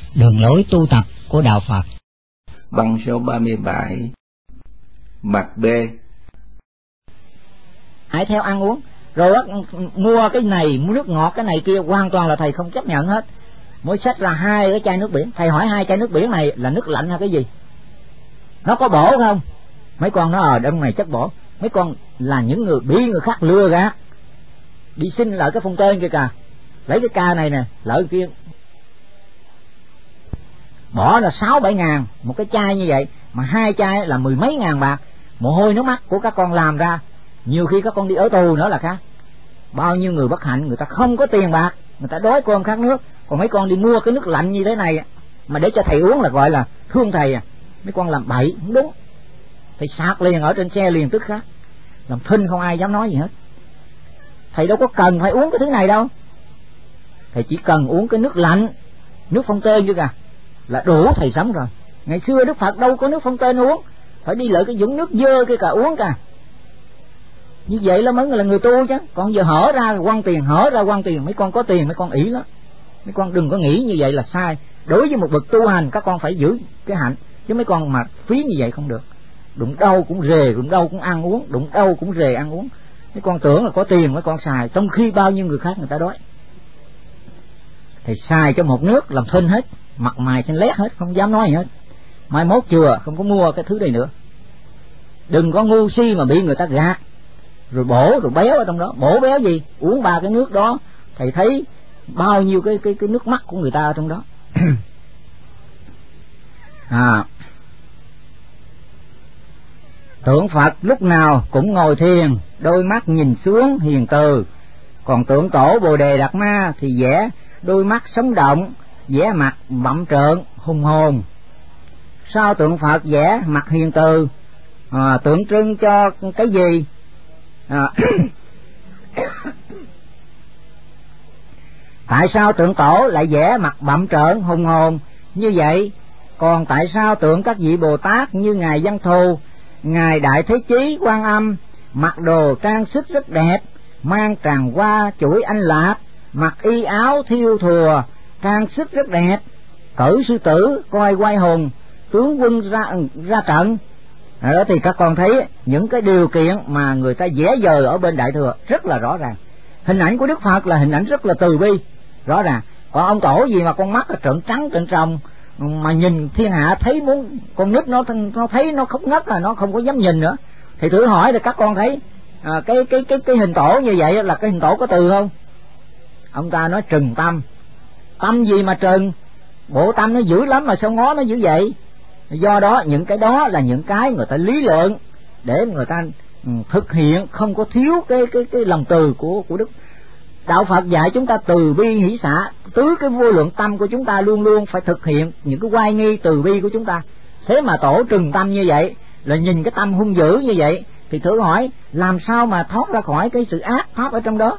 Đường lối tu tập của Đạo Phật. Băng số 37. Mặt B. Hãy theo ăn uống, rồi mua cái này, mua nước ngọt cái này kia, hoàn toàn là thầy không chấp nhận hết. Mới xách ra 2 cái chai nước biển, thầy hỏi 2 chai nước biển này là nước lạnh hay cái gì? Nó có bổ không? Mấy con nó đông này chất bổ. Mấy con là những người bị người khác lừa gạt, đi xin lợi cái phong tên kia kìa, lấy cái ca này nè, lợi kia bỏ là 6-7 ngàn một cái chai như vậy, mà 2 chai là 10 mấy ngàn bạc. Mồ hôi nước mắt của các con làm ra, nhiều khi các con đi ở tù nữa là khác. Bao nhiêu người bất hạnh, người ta không có tiền bạc, người ta đói cơm khát nước, còn mấy con đi mua cái nước lạnh như thế này mà để cho thầy uống là gọi là thương thầy à. Mấy con làm bậy không đúng, thầy sạc liền ở trên xe liền tức khắc, làm thinh không ai dám nói gì hết. Thầy đâu có cần phải uống cái thứ này đâu, thầy chỉ cần uống cái nước lạnh, nước phong tên chứ kìa là đủ thầy sống rồi. Ngày xưa Đức Phật đâu có nước phong tên uống, phải đi lợi cái vũng nước dơ kia cả uống cả. Như vậy là mới là người tu chứ. Còn giờ hở ra quăng tiền, hở ra quăng tiền. Mấy con có tiền mấy con ỷ lắm, mấy con đừng có nghĩ như vậy là sai. Đối với một bậc tu hành các con phải giữ cái hạnh, chứ mấy con mà phí như vậy không được. Đụng đâu cũng rề, đụng đâu cũng ăn uống, đụng đâu cũng rề ăn uống. Mấy con tưởng là có tiền mấy con xài, trong khi bao nhiêu người khác người ta đói. Thầy xài cho một nước làm thinh hết, mặt mày xanh lét hết, không dám nói gì hết. Mai mốt chừa không có mua cái thứ này nữa. Đừng có ngu si mà bị người ta gạt, rồi bổ rồi béo ở trong đó. Bổ béo gì? Uống 3 cái nước đó thầy thấy bao nhiêu cái nước mắt của người ta ở trong đó. Tượng Phật lúc nào cũng ngồi thiền, đôi mắt nhìn xuống hiền từ. Còn tượng Tổ Bồ Đề Đạt Ma thì vẽ đôi mắt sống động, vẽ mặt bặm trợn hùng hồn. Sao tượng Phật vẽ mặt hiền từ tượng trưng cho cái gì? Tại sao tượng Tổ lại vẽ mặt bặm trợn hùng hồn như vậy? Còn tại sao tượng các vị Bồ Tát như ngài Văn Thù, ngài Đại Thế Chí, Quan Âm mặc đồ trang sức rất đẹp, mang tràng hoa chuỗi anh lạc, mặc y áo thiêu thùa, trang sức rất đẹp, cử sư tử coi quay hùng, tướng quân ra trận? Đó thì các con thấy những cái điều kiện mà người ta vẽ vời ở bên Đại Thừa rất là rõ ràng. Hình ảnh của Đức Phật là hình ảnh rất là từ bi, rõ ràng. Còn ông Tổ gì mà con mắt trợn trắng trợn tròng, mà nhìn thiên hạ thấy muốn con nít nó thấy nó khóc ngất là nó không có dám nhìn nữa. Thì thử hỏi thì các con thấy cái hình tổ như vậy là cái hình tổ có từ không? Ông ta nói trừng tâm. Tâm gì mà trừng? Bộ tâm nó dữ lắm mà sao ngó nó dữ vậy? Do đó những cái đó là những cái người ta lý luận để người ta thực hiện, không có thiếu cái lòng từ của Đức. Đạo Phật dạy chúng ta từ bi hỷ xả, tứ cái vô lượng tâm của chúng ta luôn luôn phải thực hiện những cái oai nghi từ bi của chúng ta. Thế mà Tổ trừng tâm như vậy, là nhìn cái tâm hung dữ như vậy, thì thử hỏi làm sao mà thoát ra khỏi cái sự ác pháp ở trong đó?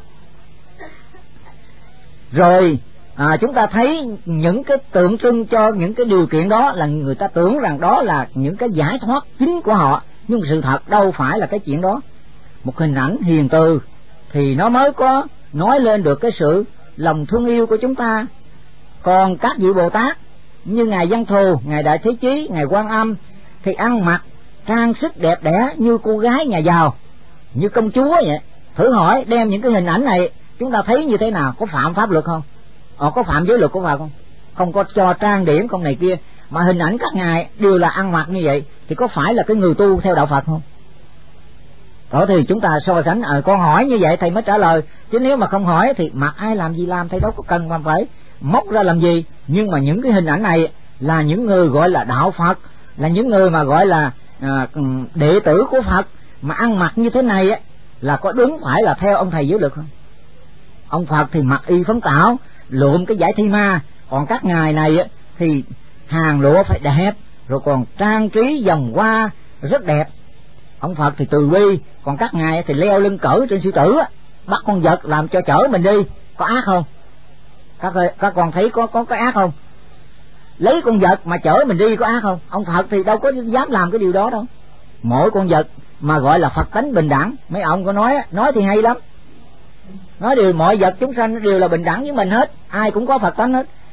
Rồi chúng ta thấy những cái tượng trưng cho những cái điều kiện đó là người ta tưởng rằng đó là những cái giải thoát chính của họ, nhưng sự thật đâu phải là cái chuyện đó. Một hình ảnh hiền từ thì nó mới có nói lên được cái sự lòng thương yêu của chúng ta. Còn các vị Bồ Tát như ngài Văn Thù, ngài Đại Thế Chí, ngài Quan Âm thì ăn mặc trang sức đẹp đẽ như cô gái nhà giàu, như công chúa vậy. Thử hỏi đem những cái hình ảnh này chúng ta thấy như thế nào? Có phạm pháp luật không? Có phạm giới luật của Phật không? Không có cho trang điểm không này kia, mà hình ảnh các ngài đều là ăn mặc như vậy, thì có phải là cái người tu theo đạo Phật không? Đó thì chúng ta so sánh. Con hỏi như vậy thầy mới trả lời, chứ nếu mà không hỏi thì mặc ai làm gì làm, thầy đâu có cần mà phải móc ra làm gì. Nhưng mà những cái hình ảnh này là những người gọi là đạo Phật, là những người mà gọi là đệ tử của Phật, mà ăn mặc như thế này là có đúng phải là theo ông thầy giới luật không? Ông Phật thì mặc y phấn tảo, lượm cái giải thi ma, còn các ngài này thì hàng lụa phải đẹp, rồi còn trang trí vòng hoa rất đẹp. Ông Phật thì từ bi, còn các ngài thì leo lưng cỡ trên sư tử, bắt con vật làm cho chở mình đi, có ác không? Các con thấy có ác không? Lấy con vật mà chở mình đi có ác không? Ông Phật thì đâu có dám làm cái điều đó đâu. Mỗi con vật mà gọi là Phật tánh bình đẳng, mấy ông có nói thì hay lắm, nói điều mọi vật chúng sanh đều là bình đẳng với mình hết, ai cũng có Phật tánh hết.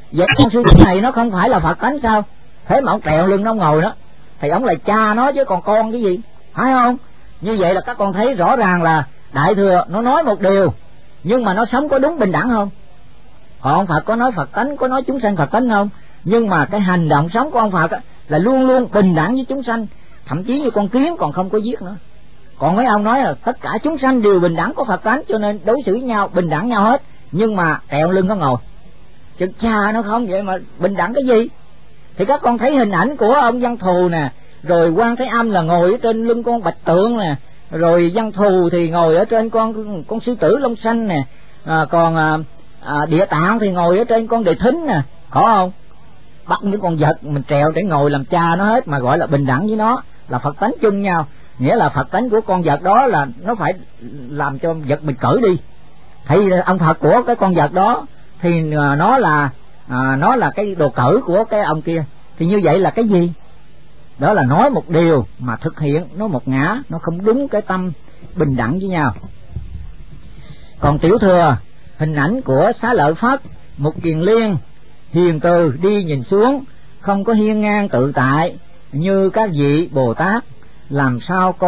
Vậy con sư tử này nó không phải là Phật tánh sao? Thế mà ông trèo lưng nó ngồi đó, thì ông là cha nó chứ còn con cái gì, phải không? Như vậy là các con thấy rõ ràng là Đại Thừa nó nói một điều, nhưng mà nó sống có đúng bình đẳng không? Còn ông Phật có nói Phật tánh, có nói chúng sanh Phật tánh không? Nhưng mà cái hành động sống của ông Phật là luôn luôn bình đẳng với chúng sanh, thậm chí như con kiến còn không có giết nữa. Còn mấy ông nói là tất cả chúng sanh đều bình đẳng có Phật tánh, cho nên đối xử với nhau bình đẳng nhau hết, nhưng mà trèo lưng nó ngồi. Chứ cha nó không vậy mà bình đẳng cái gì? Thì các con thấy hình ảnh của ông Văn Thù nè, rồi Quan Thế Âm là ngồi ở trên lưng con bạch tượng nè, rồi Văn Thù thì ngồi ở trên con sư tử lông xanh nè, còn Địa Tạng thì ngồi ở trên con Đề Thính nè, có không? Bắt những con vật mình trèo để ngồi làm cha nó hết mà gọi là bình đẳng với nó, là Phật tánh chung nhau. Nghĩa là Phật tánh của con vật đó là nó phải làm cho vật mình cởi đi, thì ông Phật của cái con vật đó thì nó là cái đồ cởi của cái ông kia. Thì như vậy là cái gì? Đó là nói một điều mà thực hiện nó một ngã, nó không đúng cái tâm bình đẳng với nhau. Còn Tiểu Thừa, hình ảnh của Xá Lợi Phất, một kiền liên hiền từ đi nhìn xuống, không có hiên ngang tự tại như các vị Bồ Tát. Làm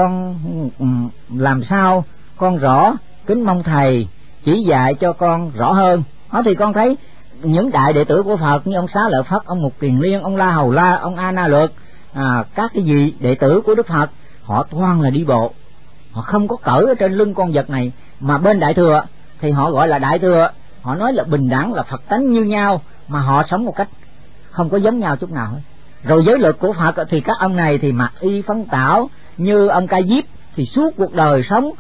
sao con rõ, kính mong thầy chỉ dạy cho con rõ hơn. Đó thì con thấy những đại đệ tử của Phật như ông Xá Lợi Phất, ông Mục Kiền Liên, ông La Hầu La, ông A Na Luật, các cái vị đệ tử của Đức Phật, họ toàn là đi bộ, họ không có cởi ở trên lưng con vật này. Mà bên Đại Thừa thì họ gọi là Đại Thừa, họ nói là bình đẳng, là Phật tánh như nhau, mà họ sống một cách không có giống nhau chút nào hết. Rồi giới luật của Phật thì các ông này thì mặc y phấn tảo, như ông Ca Diếp thì suốt cuộc đời sống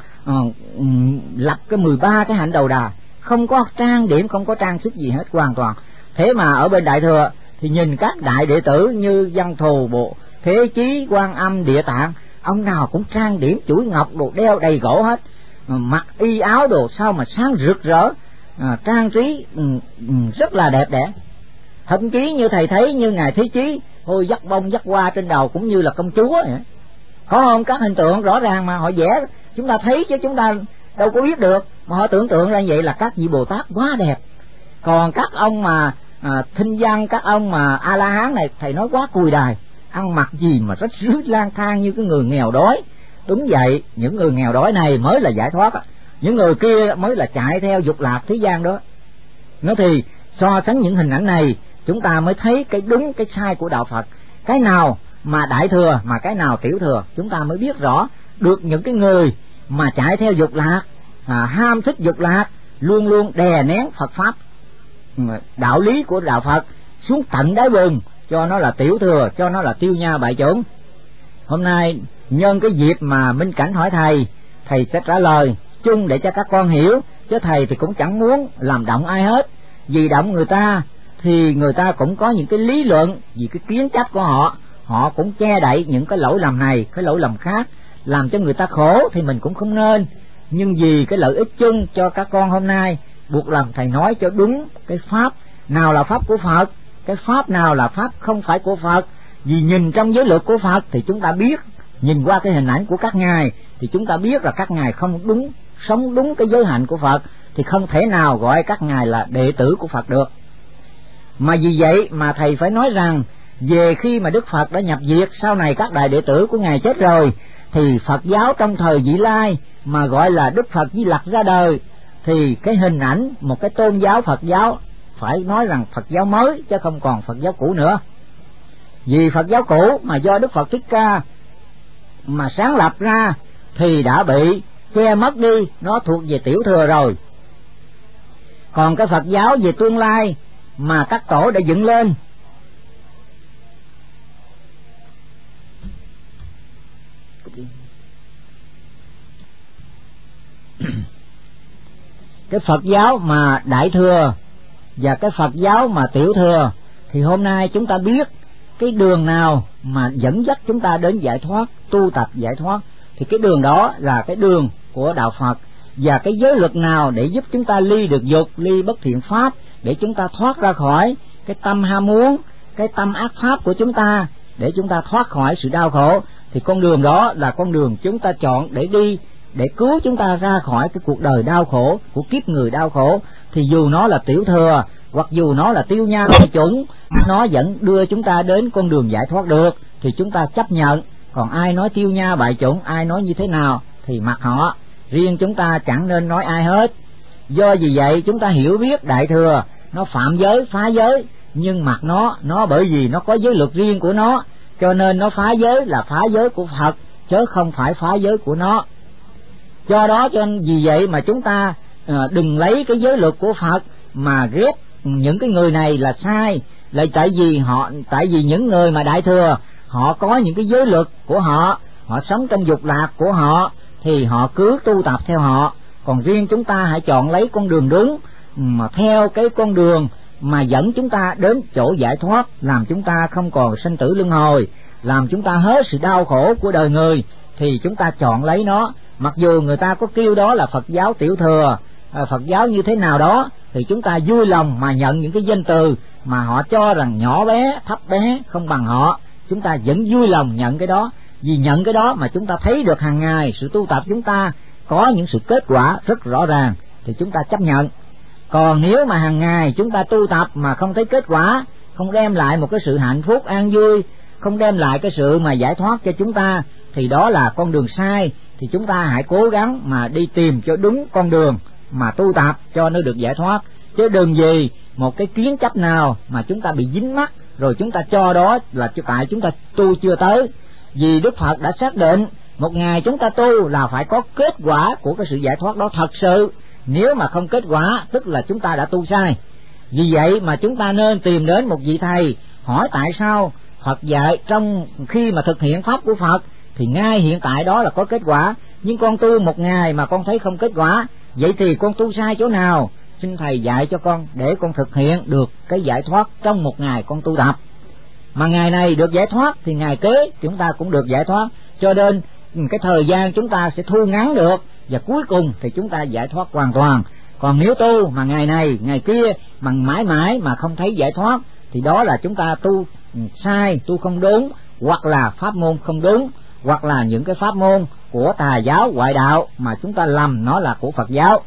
lập cái 13 cái hạnh đầu đà, không có trang điểm, không có trang sức gì hết, hoàn toàn. Thế mà ở bên Đại Thừa thì nhìn các đại đệ tử như Văn Thù, Bộ Thế Chí, Quan Âm, Địa Tạng, ông nào cũng trang điểm chuỗi ngọc, đồ đeo đầy gỗ hết, mặc y áo đồ sao mà sáng rực rỡ, trang trí rất là đẹp đẽ. Thậm chí như thầy thấy như Ngài Thế Chí hôi dắt bông dắt hoa trên đầu cũng như là công chúa vậy. Có không? Các hình tượng rõ ràng mà họ vẽ chúng ta thấy chứ chúng ta đâu có biết được, mà họ tưởng tượng ra vậy là các vị Bồ Tát quá đẹp. Còn các ông mà thinh văn, các ông mà A La Hán này thầy nói quá cùi đài, ăn mặc gì mà rất rưới lang thang như cái người nghèo đói. Đúng vậy, những người nghèo đói này mới là giải thoát, những người kia mới là chạy theo dục lạc thế gian đó. Nó thì so sánh những hình ảnh này, chúng ta mới thấy cái đúng cái sai của đạo Phật, cái nào mà Đại Thừa mà cái nào Tiểu Thừa. Chúng ta mới biết rõ được những cái người mà chạy theo dục lạc, ham thích dục lạc, luôn luôn đè nén Phật pháp, đạo lý của đạo Phật xuống tận đáy vực, cho nó là Tiểu Thừa, cho nó là tiêu nha bại chủng. Hôm nay nhân cái dịp mà Minh Cảnh hỏi thầy sẽ trả lời chung để cho các con hiểu, chứ thầy thì cũng chẳng muốn làm động ai hết. Vì động người ta thì người ta cũng có những cái lý luận, vì cái kiến chấp của họ cũng che đậy những cái lỗi lầm này, cái lỗi lầm khác, làm cho người ta khổ thì mình cũng không nên. Nhưng vì cái lợi ích chung cho các con hôm nay, buộc lòng thầy nói cho đúng cái pháp nào là pháp của Phật, cái pháp nào là pháp không phải của Phật. Vì nhìn trong giới luật của Phật thì chúng ta biết, nhìn qua cái hình ảnh của các ngài thì chúng ta biết là các ngài không đúng, sống đúng cái giới hạnh của Phật, thì không thể nào gọi các ngài là đệ tử của Phật được. Mà vì vậy mà thầy phải nói rằng về khi mà Đức Phật đã nhập diệt, sau này các đại đệ tử của ngài chết rồi, thì Phật giáo trong thời Vị Lai mà gọi là Đức Phật Di Lặc ra đời, thì cái hình ảnh một cái tôn giáo Phật giáo phải nói rằng Phật giáo mới chứ không còn Phật giáo cũ nữa. Vì Phật giáo cũ mà do Đức Phật Thích Ca mà sáng lập ra thì đã bị che mất đi, nó thuộc về Tiểu Thừa rồi. Còn cái Phật giáo về tương lai mà các tổ đã dựng lên cái Phật giáo mà Đại Thừa và cái Phật giáo mà Tiểu Thừa, thì hôm nay chúng ta biết cái đường nào mà dẫn dắt chúng ta đến giải thoát, tu tập giải thoát, thì cái đường đó là cái đường của đạo Phật. Và cái giới luật nào để giúp chúng ta ly được dục, ly bất thiện pháp, để chúng ta thoát ra khỏi cái tâm ham muốn, cái tâm ác pháp của chúng ta, để chúng ta thoát khỏi sự đau khổ, thì con đường đó là con đường chúng ta chọn để đi, để cứu chúng ta ra khỏi cái cuộc đời đau khổ của kiếp người đau khổ. Thì dù nó là Tiểu Thừa hoặc dù nó là tiêu nha bài chủng, nó vẫn đưa chúng ta đến con đường giải thoát được, thì chúng ta chấp nhận. Còn ai nói tiêu nha bài chủng, ai nói như thế nào thì mặc họ, riêng chúng ta chẳng nên nói ai hết. Do vì vậy chúng ta hiểu biết Đại Thừa nó phạm giới, phá giới, nhưng mặc nó bởi vì nó có giới luật riêng của nó, cho nên nó phá giới là phá giới của Phật, chứ không phải phá giới của nó. Do đó cho nên vì vậy mà chúng ta đừng lấy cái giới luật của Phật mà ghét những cái người này là sai. Là tại vì những người mà Đại Thừa họ có những cái giới luật của họ, họ sống trong dục lạc của họ thì họ cứ tu tập theo họ. Còn riêng chúng ta hãy chọn lấy con đường đúng, mà theo cái con đường mà dẫn chúng ta đến chỗ giải thoát, làm chúng ta không còn sanh tử luân hồi, làm chúng ta hết sự đau khổ của đời người, thì chúng ta chọn lấy nó. Mặc dù người ta có kêu đó là Phật giáo tiểu thừa, Phật giáo như thế nào đó, thì chúng ta vui lòng mà nhận những cái danh từ mà họ cho rằng nhỏ bé, thấp bé, không bằng họ. Chúng ta vẫn vui lòng nhận cái đó, vì nhận cái đó mà chúng ta thấy được hàng ngày sự tu tập chúng ta có những sự kết quả rất rõ ràng, thì chúng ta chấp nhận. Còn nếu mà hàng ngày chúng ta tu tập mà không thấy kết quả, không đem lại một cái sự hạnh phúc an vui, không đem lại cái sự mà giải thoát cho chúng ta, thì đó là con đường sai. Thì chúng ta hãy cố gắng mà đi tìm cho đúng con đường mà tu tập cho nó được giải thoát, chứ đừng vì một cái kiến chấp nào mà chúng ta bị dính mắc rồi chúng ta cho đó là tại chúng ta tu chưa tới. Vì Đức Phật đã xác định một ngày chúng ta tu là phải có kết quả của cái sự giải thoát đó thật sự. Nếu mà không kết quả tức là chúng ta đã tu sai. Vì vậy mà chúng ta nên tìm đến một vị thầy hỏi tại sao Phật dạy trong khi mà thực hiện pháp của Phật thì ngay hiện tại đó là có kết quả, nhưng con tu một ngày mà con thấy không kết quả, vậy thì con tu sai chỗ nào? Xin thầy dạy cho con để con thực hiện được cái giải thoát trong một ngày con tu tập. Mà ngày này được giải thoát thì ngày kế chúng ta cũng được giải thoát, cho nên cái thời gian chúng ta sẽ thu ngắn được, và cuối cùng thì chúng ta giải thoát hoàn toàn. Còn nếu tu mà ngày này ngày kia mà mãi mãi mà không thấy giải thoát thì đó là chúng ta tu sai, tu không đúng, hoặc là pháp môn không đúng, hoặc là những cái pháp môn của tà giáo ngoại đạo mà chúng ta lầm nó là của Phật giáo.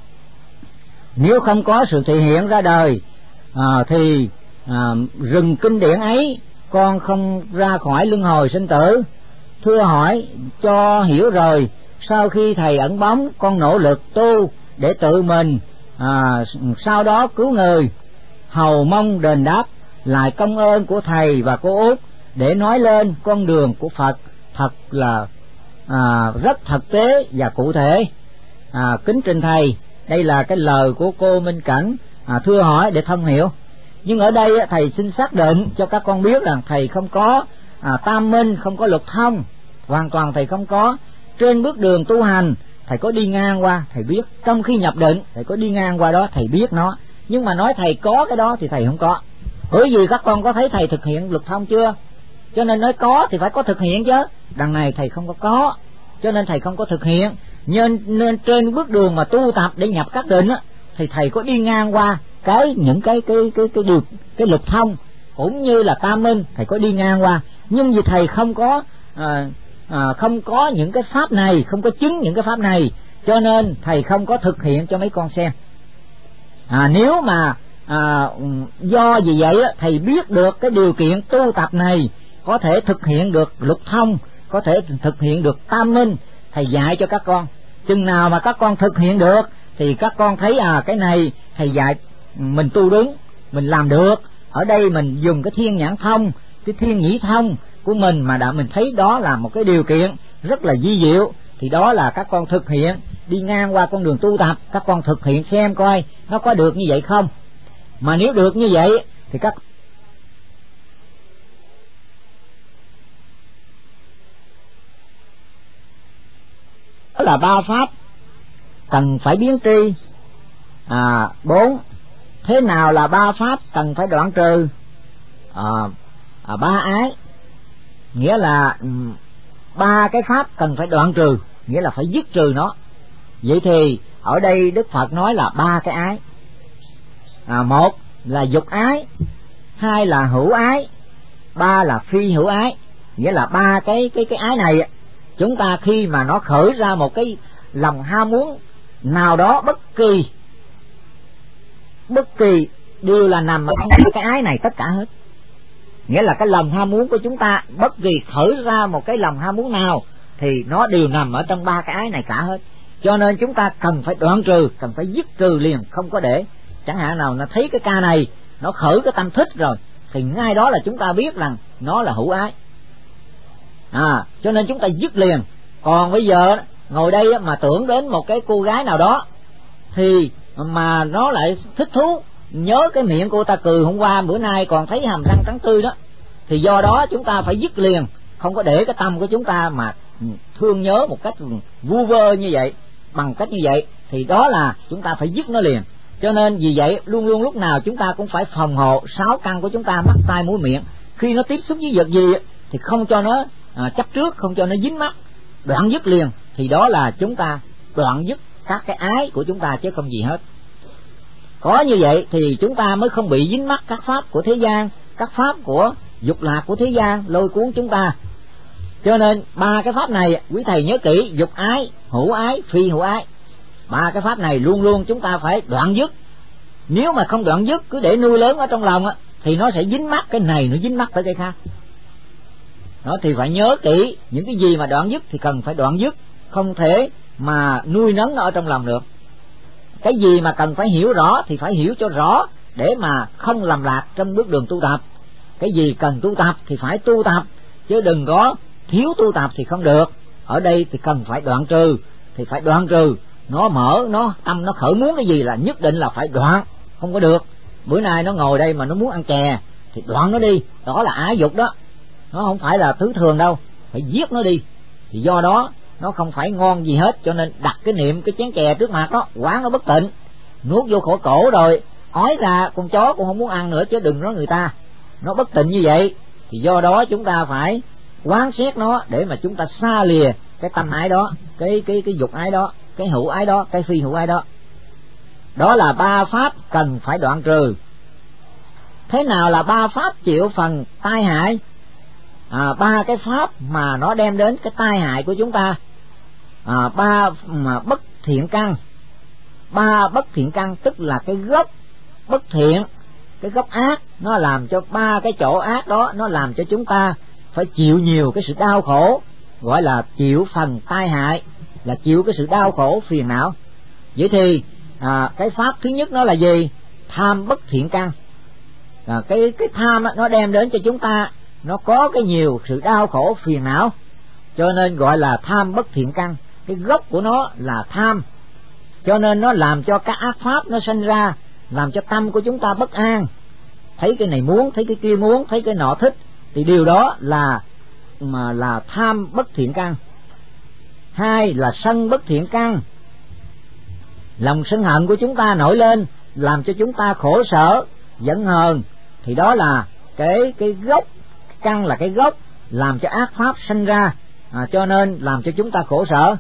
Nếu không có sự thể hiện ra đời thì rừng kinh điển ấy con không ra khỏi luân hồi sinh tử. Thưa hỏi cho hiểu rồi, sau khi thầy ẩn bóng con nỗ lực tu để tự mình sau đó cứu người, hầu mong đền đáp lại công ơn của thầy và cô Út để nói lên con đường của Phật thật là rất thực tế và cụ thể. Kính trình thầy, đây là cái lời của cô Minh Cảnh thưa hỏi để thông hiểu. Nhưng ở đây thầy xin xác định cho các con biết rằng thầy không có tam minh, không có luật thông, hoàn toàn thầy không có. Trên bước đường tu hành thầy có đi ngang qua thầy biết, trong khi nhập định thầy có đi ngang qua đó thầy biết nó, nhưng mà nói thầy có cái đó thì thầy không có. Bởi vì các con có thấy thầy thực hiện luật thông chưa? Cho nên nói có thì phải có thực hiện chứ. Đằng này thầy không có, cho nên thầy không có thực hiện. Nên trên bước đường mà tu tập để nhập các định thì thầy có đi ngang qua những cái luật thông cũng như là tam minh, thầy có đi ngang qua. Nhưng vì thầy không có những cái pháp này, không có chứng những cái pháp này, cho nên thầy không có thực hiện cho mấy con xem. Nếu mà do vì vậy thầy biết được cái điều kiện tu tập này có thể thực hiện được luật thông, có thể thực hiện được tam minh, thầy dạy cho các con. Chừng nào mà các con thực hiện được thì các con thấy cái này thầy dạy mình tu đúng, mình làm được. Ở đây mình dùng cái thiên nhãn thông, cái thiên nhĩ thông của mình mà mình thấy đó là một cái điều kiện rất là vi diệu, thì đó là các con thực hiện. Đi ngang qua con đường tu tập, các con thực hiện xem coi nó có được như vậy không. Mà nếu được như vậy thì các đó là ba pháp cần phải biến tri. 4. Thế nào là ba pháp cần phải đoạn trừ? Ba ái, nghĩa là ba cái pháp cần phải đoạn trừ, nghĩa là phải dứt trừ nó. Vậy thì ở đây Đức Phật nói là ba cái ái. Một là dục ái, hai là hữu ái, ba là phi hữu ái. Nghĩa là ba cái ái này chúng ta khi mà nó khởi ra một cái lòng ham muốn nào đó bất kỳ đều là nằm ở cái ái này tất cả hết. Nghĩa là cái lòng ham muốn của chúng ta, bất kỳ khởi ra một cái lòng ham muốn nào thì nó đều nằm ở trong ba cái ái này cả hết. Cho nên chúng ta cần phải đoạn trừ, cần phải dứt trừ liền, không có để chẳng hạn nào nó thấy cái ca này nó khởi cái tâm thích rồi thì ngay đó là chúng ta biết rằng nó là hữu ái. Cho nên chúng ta dứt liền. Còn bây giờ ngồi đây mà tưởng đến một cái cô gái nào đó thì mà nó lại thích thú, nhớ cái miệng cô ta cười hôm qua, bữa nay còn thấy hàm răng trắng tươi đó, thì do đó chúng ta phải dứt liền, không có để cái tâm của chúng ta mà thương nhớ một cách vu vơ như vậy, bằng cách như vậy, thì đó là chúng ta phải dứt nó liền. Cho nên vì vậy luôn luôn lúc nào chúng ta cũng phải phòng hộ 6 căn của chúng ta, mắt tai mũi miệng, khi nó tiếp xúc với vật gì thì không cho nó chấp trước, không cho nó dính mắt, đoạn dứt liền, thì đó là chúng ta đoạn dứt các cái ái của chúng ta chứ không gì hết. Có như vậy thì chúng ta mới không bị dính mắc các pháp của thế gian, các pháp của dục lạc của thế gian lôi cuốn chúng ta. Cho nên ba cái pháp này quý thầy nhớ kỹ: dục ái, hữu ái, phi hữu ái. Ba cái pháp này luôn luôn chúng ta phải đoạn dứt. Nếu mà không đoạn dứt, cứ để nuôi lớn ở trong lòng thì nó sẽ dính mắc cái này, nó dính mắc tới cái khác. Đó thì phải nhớ kỹ, những cái gì mà đoạn dứt thì cần phải đoạn dứt, không thể mà nuôi nấng ở trong lòng được. Cái gì mà cần phải hiểu rõ thì phải hiểu cho rõ để mà không lầm lạc trong bước đường tu tập. Cái gì cần tu tập thì phải tu tập, chứ đừng có thiếu tu tập thì không được. Ở đây thì cần phải đoạn trừ, thì phải đoạn trừ. Nó mở, nó tâm nó khởi muốn cái gì là nhất định là phải đoạn, không có được. Bữa nay nó ngồi đây mà nó muốn ăn chè thì đoạn nó đi, đó là ái dục đó, nó không phải là thứ thường đâu, phải giết nó đi. Thì do đó nó không phải ngon gì hết, cho nên đặt cái niệm cái chén chè trước mặt đó, quán nó bất tịnh, nuốt vô khổ cổ rồi ói ra, con chó cũng không muốn ăn nữa, chứ đừng nói người ta. Nó bất tịnh như vậy thì do đó chúng ta phải quán xét nó để mà chúng ta xa lìa cái tâm ái đó, cái dục ái đó, cái hữu ái đó, cái phi hữu ái đó. Đó là ba pháp cần phải đoạn trừ. Thế nào là ba pháp chịu phần tai hại? Ba cái pháp mà nó đem đến cái tai hại của chúng ta. Ba mà bất thiện căn. Ba bất thiện căn tức là cái gốc bất thiện, cái gốc ác, nó làm cho ba cái chỗ ác đó, nó làm cho chúng ta phải chịu nhiều cái sự đau khổ, gọi là chịu phần tai hại, là chịu cái sự đau khổ phiền não. Vậy thì cái pháp thứ nhất nó là gì? Tham bất thiện căn. Cái tham nó đem đến cho chúng ta, nó có cái nhiều sự đau khổ phiền não, cho nên gọi là tham bất thiện căn. Cái gốc của nó là tham, cho nên nó làm cho các ác pháp nó sinh ra, làm cho tâm của chúng ta bất an, thấy cái này muốn, thấy cái kia muốn, thấy cái nọ thích, thì điều đó là tham bất thiện căn. Hai là sân bất thiện căn. Lòng sân hận của chúng ta nổi lên, làm cho chúng ta khổ sở, giận hờn, thì đó là cái gốc. Căn là cái gốc làm cho ác pháp sinh ra, cho nên làm cho chúng ta khổ sở.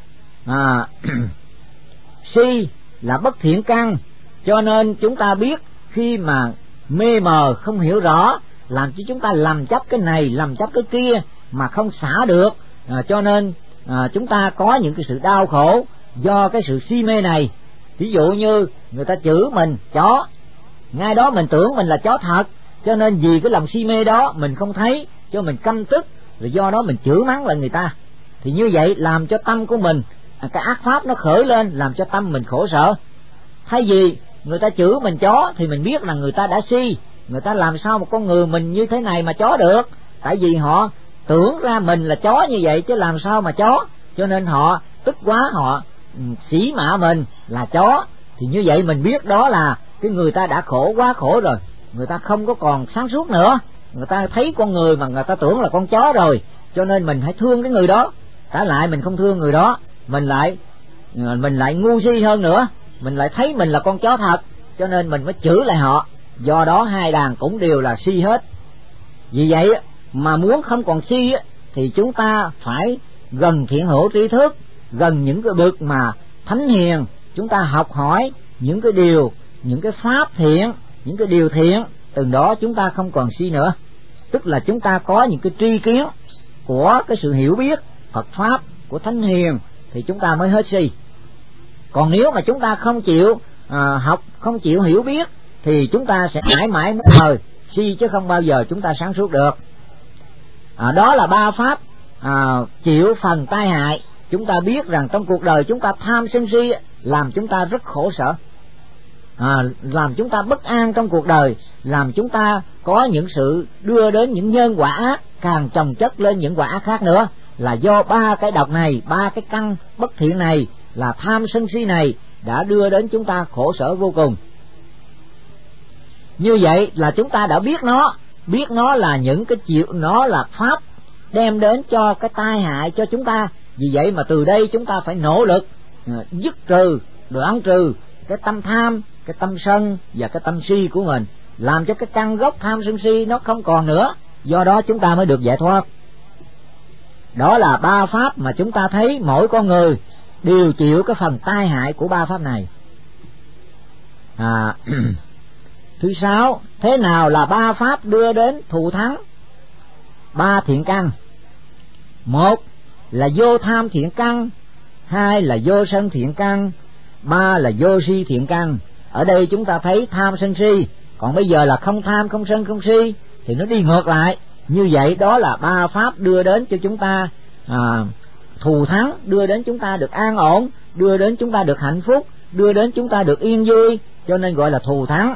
Si là bất thiện căn, cho nên chúng ta biết khi mà mê mờ không hiểu rõ, làm cho chúng ta lầm chấp cái này, lầm chấp cái kia mà không xả được, cho nên chúng ta có những cái sự đau khổ do cái sự si mê này. Ví dụ như người ta chửi mình chó, ngay đó mình tưởng mình là chó thật, cho nên vì cái lòng si mê đó mình không thấy, cho mình căm tức, rồi do đó mình chửi mắng lại người ta. Thì như vậy làm cho tâm của mình, cái ác pháp nó khởi lên, làm cho tâm mình khổ sở. Thay vì người ta chửi mình chó thì mình biết là người ta đã si, người ta làm sao một con người mình như thế này mà chó được, tại vì họ tưởng ra mình là chó như vậy chứ làm sao mà chó, cho nên họ tức quá, họ xỉ mạ mình là chó. Thì như vậy mình biết đó là cái người ta đã khổ, quá khổ rồi, người ta không có còn sáng suốt nữa, người ta thấy con người mà người ta tưởng là con chó rồi, cho nên mình hãy thương cái người đó. Trả lại mình không thương người đó, mình lại ngu si hơn nữa, mình lại thấy mình là con chó thật, cho nên mình mới chửi lại họ. Do đó hai đàn cũng đều là si hết. Vì vậy mà muốn không còn si thì chúng ta phải gần thiện hữu tri thức, gần những cái bậc mà thánh hiền, chúng ta học hỏi những cái điều, những cái pháp thiện, những cái điều thiện, từ đó chúng ta không còn si nữa. Tức là chúng ta có những cái tri kiến của cái sự hiểu biết Phật pháp của thánh hiền thì chúng ta mới hết si. Còn nếu mà chúng ta không chịu học, không chịu hiểu biết thì chúng ta sẽ mãi mãi mờ si, chứ không bao giờ chúng ta sáng suốt được. Đó là ba pháp chịu phần tai hại. Chúng ta biết rằng trong cuộc đời chúng ta tham sân si làm chúng ta rất khổ sở, làm chúng ta bất an trong cuộc đời, làm chúng ta có những sự đưa đến những nhân quả ác, càng chồng chất lên những quả ác khác nữa, là do ba cái độc này, ba cái căn bất thiện này, là tham sân si này đã đưa đến chúng ta khổ sở vô cùng. Như vậy là chúng ta đã biết nó là những cái chịu, nó là pháp đem đến cho cái tai hại cho chúng ta. Vì vậy mà từ đây chúng ta phải nỗ lực dứt trừ, đoạn trừ cái tâm tham, cái tâm sân và cái tâm si của mình, làm cho cái căn gốc tham sân si nó không còn nữa, do đó chúng ta mới được giải thoát. Đó là ba pháp mà chúng ta thấy mỗi con người đều chịu cái phần tai hại của ba pháp này. Thứ sáu, thế nào là ba pháp đưa đến thù thắng ba thiện căn? Một là vô tham thiện căn, hai là vô sân thiện căn, ba là vô si thiện căn. Ở đây chúng ta thấy tham sân si, còn bây giờ là không tham, không sân, không si, thì nó đi ngược lại. Như vậy đó là ba pháp đưa đến cho chúng ta thù thắng, đưa đến chúng ta được an ổn, đưa đến chúng ta được hạnh phúc, đưa đến chúng ta được yên vui, cho nên gọi là thù thắng.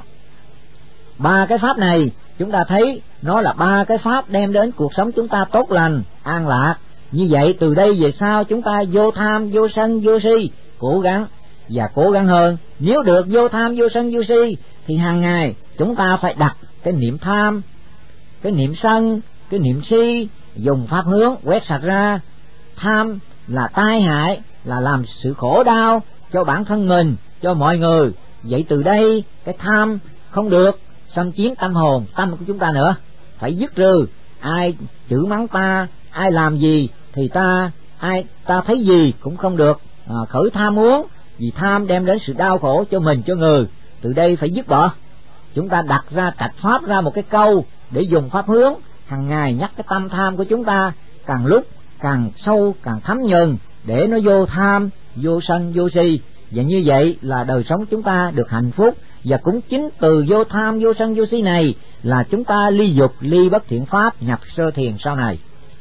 Ba cái pháp này chúng ta thấy nó là ba cái pháp đem đến cuộc sống chúng ta tốt lành, an lạc. Như vậy từ đây về sau chúng ta vô tham, vô sân, vô si, cố gắng và cố gắng hơn. Nếu được vô tham, vô sân, vô si thì hàng ngày chúng ta phải đặt cái niệm tham, cái niệm sân, cái niệm si, dùng pháp hướng quét sạch ra. Tham là tai hại, là làm sự khổ đau cho bản thân mình, cho mọi người. Vậy từ đây cái tham không được xâm chiếm tâm hồn, tâm của chúng ta nữa, phải dứt trừ. Ai chửi mắng ta, ai làm gì thì ta thấy gì cũng không được khởi tham muốn, vì tham đem đến sự đau khổ cho mình, cho người. Từ đây phải dứt bỏ. Chúng ta đặt ra trạch pháp ra một cái câu để dùng pháp hướng hàng ngày nhắc cái tâm tham của chúng ta càng lúc càng sâu, càng thấm nhuần, để nó vô tham, vô sân, vô si. Và như vậy là đời sống chúng ta được hạnh phúc. Và cũng chính từ vô tham, vô sân, vô si này là chúng ta ly dục, ly bất thiện pháp, nhập sơ thiền sau này.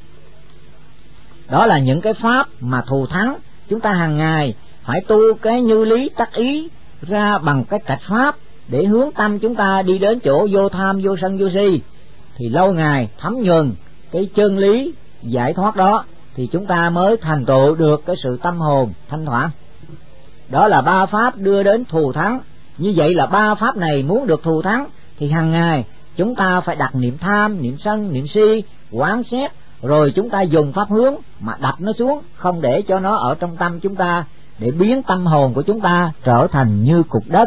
Đó là những cái pháp mà thù thắng. Chúng ta hàng ngày phải tu cái như lý tác ý ra bằng cái trạch pháp để hướng tâm chúng ta đi đến chỗ vô tham, vô sân, vô si, thì lâu ngày thấm nhuần cái chân lý giải thoát đó, thì chúng ta mới thành tựu được cái sự tâm hồn thanh thoát. Đó là ba pháp đưa đến thù thắng. Như vậy là ba pháp này muốn được thù thắng thì hàng ngày chúng ta phải đặt niệm tham, niệm sân, niệm si, quán xét, rồi chúng ta dùng pháp hướng mà đập nó xuống, không để cho nó ở trong tâm chúng ta, để biến tâm hồn của chúng ta trở thành như cục đất.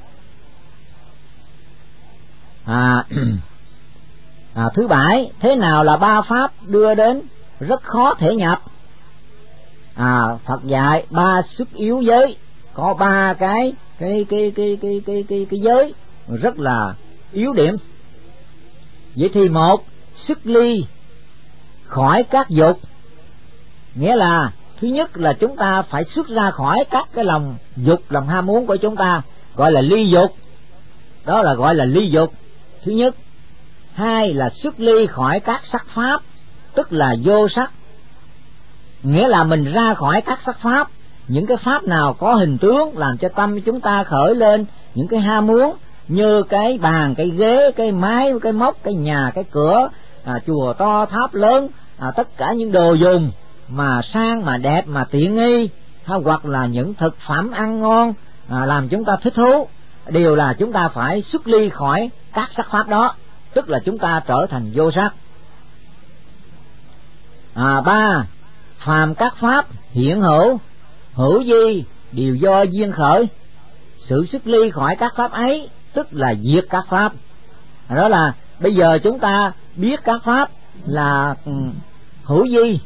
Thứ bảy, thế nào là ba pháp đưa đến rất khó thể nhập? Phật dạy ba sức yếu giới, có ba cái giới rất là yếu điểm. Vậy thì một, sức ly khỏi các dục, nghĩa là thứ nhất là chúng ta phải xuất ra khỏi các cái lòng dục, lòng ham muốn của chúng ta, gọi là ly dục. Đó là gọi là ly dục thứ nhất. Hai là xuất ly khỏi các sắc pháp, tức là vô sắc, nghĩa là mình ra khỏi các sắc pháp. Những cái pháp nào có hình tướng làm cho tâm chúng ta khởi lên những cái ham muốn, như cái bàn, cái ghế, cái máy, cái móc, cái nhà, cái cửa, chùa to, tháp lớn, tất cả những đồ dùng mà sang, mà đẹp, mà tiện nghi, hoặc là những thực phẩm ăn ngon làm chúng ta thích thú, đều là chúng ta phải xuất ly khỏi các sắc pháp đó, tức là chúng ta trở thành vô sắc. Ba, phàm các pháp hiện hữu, hữu vi đều do duyên khởi. Sự xuất ly khỏi các pháp ấy tức là diệt các pháp. Đó là bây giờ chúng ta biết các pháp là hữu vi,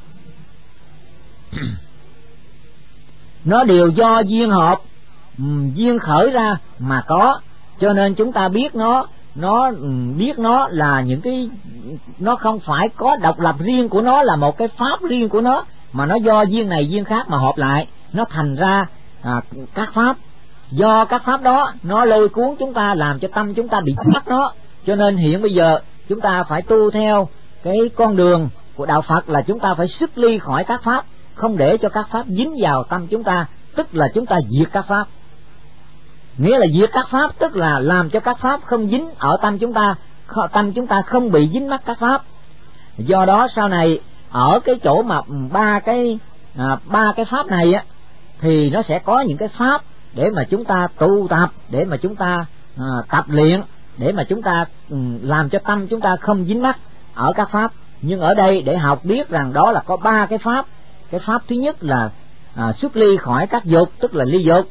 nó đều do duyên hợp, duyên khởi ra mà có, cho nên chúng ta biết biết nó là những cái, nó không phải có độc lập riêng của nó, là một cái pháp riêng của nó, mà nó do duyên này duyên khác mà hợp lại, nó thành ra các pháp. Do các pháp đó nó lôi cuốn chúng ta, làm cho tâm chúng ta bị mắc nó, cho nên hiện bây giờ chúng ta phải tu theo cái con đường của đạo Phật là chúng ta phải xuất ly khỏi các pháp, không để cho các pháp dính vào tâm chúng ta, tức là chúng ta diệt các pháp. Nghĩa là diệt các pháp tức là làm cho các pháp không dính ở tâm chúng ta không bị dính mắc các pháp. Do đó sau này ở cái chỗ mà ba cái pháp này á, thì nó sẽ có những cái pháp để mà chúng ta tu tập, để mà chúng ta tập luyện, để mà chúng ta làm cho tâm chúng ta không dính mắc ở các pháp. Nhưng ở đây để học biết rằng đó là có ba cái pháp. Cái pháp thứ nhất là xuất ly khỏi các dục, tức là ly dục.